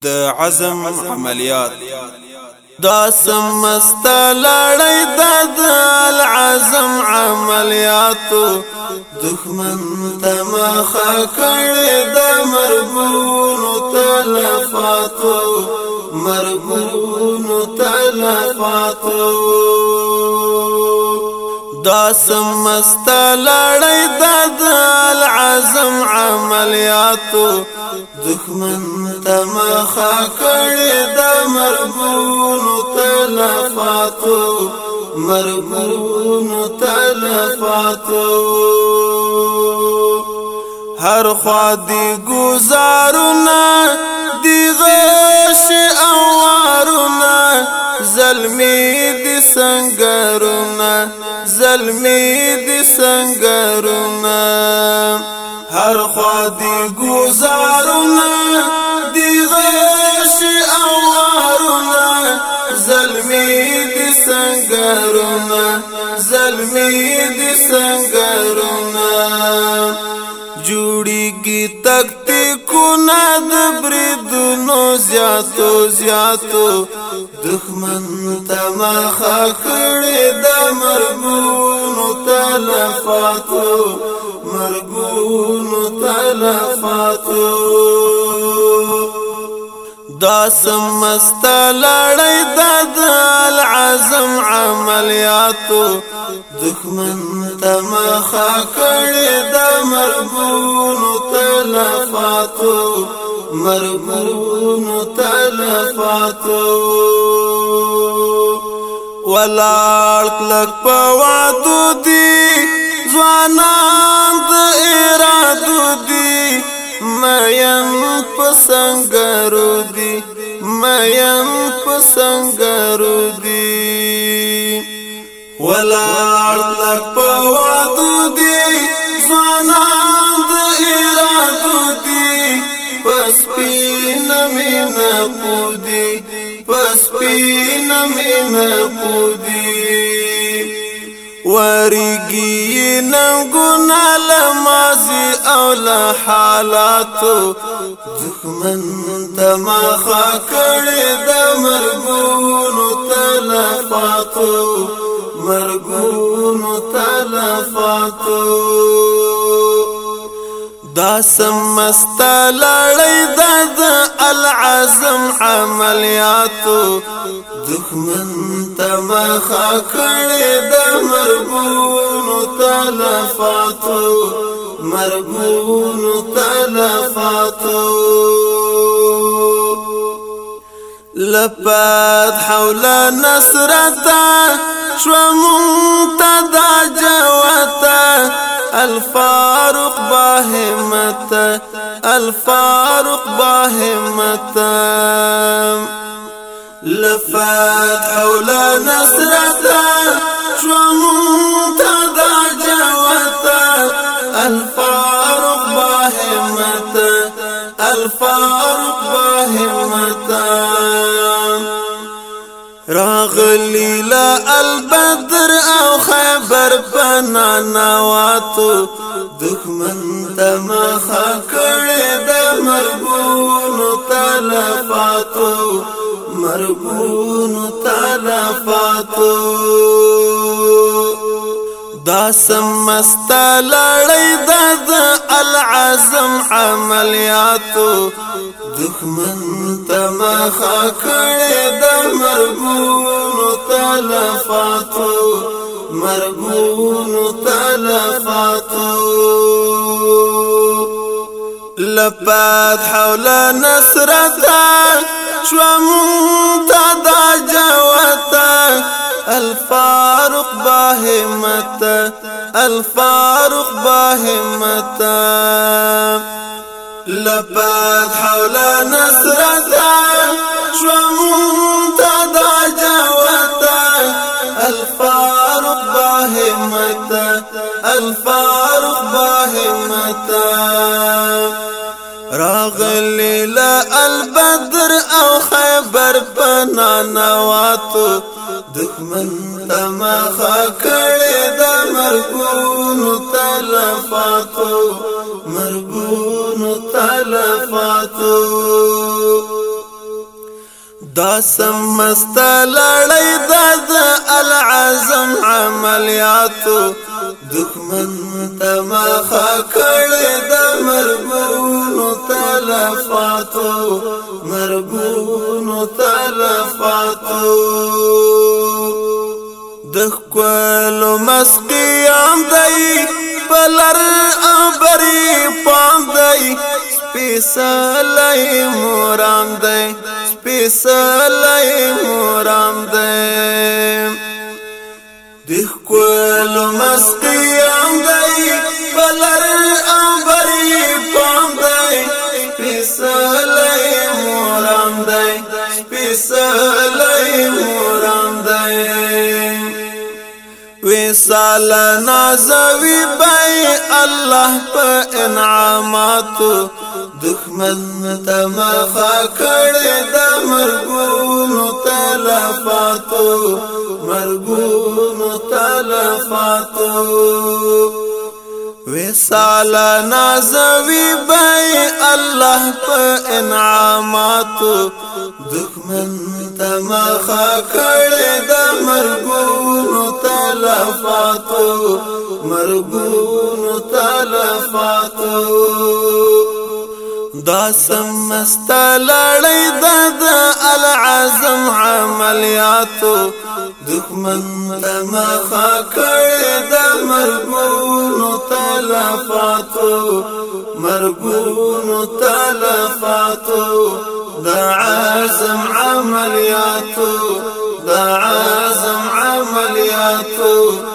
د عزم عملیات دا سمست لړۍ د العزم عملیاتو دښمن تمخه کړي د مرګونو تلفاتو دا سمست لړۍ د العزم عملیاتو دښمن تمخه کړي د مرګونو تلفاتو هر خوا دی گزارونه دی غش اوارونه ظلمی دی سنگرونه هر خوا دی گزارونه دی غش اوارونه ظلمی دی سنگرونه جوړیږي تکتیکونه د بریدونو زیاتو دښمن تمخه کړي د مرګونو تلفاتو دا سمست لړۍ د العزم عملیاتو دښمن تمخه کړي د مرګونو تلفاتو ولاړ کلک په وعدو دي ځوانان د ارادو دي مین په سنگرو دي ولاړ کلک په وعدو دي ځوانان د ارادو دي پسپین مینه پودي وریږي ننګونه لماضي او له حالاتو دښمن تمخه کړي د مرګونو تلفاتو دا سمست لړۍ د العزم عملیاتو دښمن تمخه کړي د مرګونو تلفاتو لپاد حول نصرتا شو منتدى جوتا الفاروق باهمتا لفات حول نصرتا شو منتدى جوتا الفاروق باهمتا راغلی لا البدر او خیبر بنانواتو دښمن تمخه کړي د مرګونو تلفاتو دا سمست لړۍ د العزم عملیاتو دښمن تمخه کړي د مرګونو تلفاتو لپات حول نصرتا شو منتدى جوتا الفاروق باهمتا لپات حول نصرتا شو منتدى جوتا الفاروق باهمتا راغلی لا البدر او خیبر بنانواتو دښمن تمخه کړي د مرګونو تلفاتو دا سمست لړۍ د العزم عملیاتو دښمن ته مخه کړې د مرګونو تلفاتو مرګونو تلفاتو د ښکلو مسقیام دی بلر ابري پام دی سپېڅلی مورام دی سپېڅلی مورام دی د ښکلو مسقیام دی بلر ابري پام دی سپېڅلی مورام دی سپېڅلی مورام دی وصال نازوي بای الله په انعاماتو دښمن ته مخه کړې د مرګونو تلفاتو مرګونو تلفاتو وصال نازوي بای الله په انعاماتو دښمن ته مخه کړې د مرګونو تلفاتو مرګونو تلفاتو دا سمست لړۍ د العزم عملیاتو دښمن ته مخه کړې د مرګونو تلفاتو مرګونو تلفاتو دا عزم عملیاتو دا عزم عملیاتو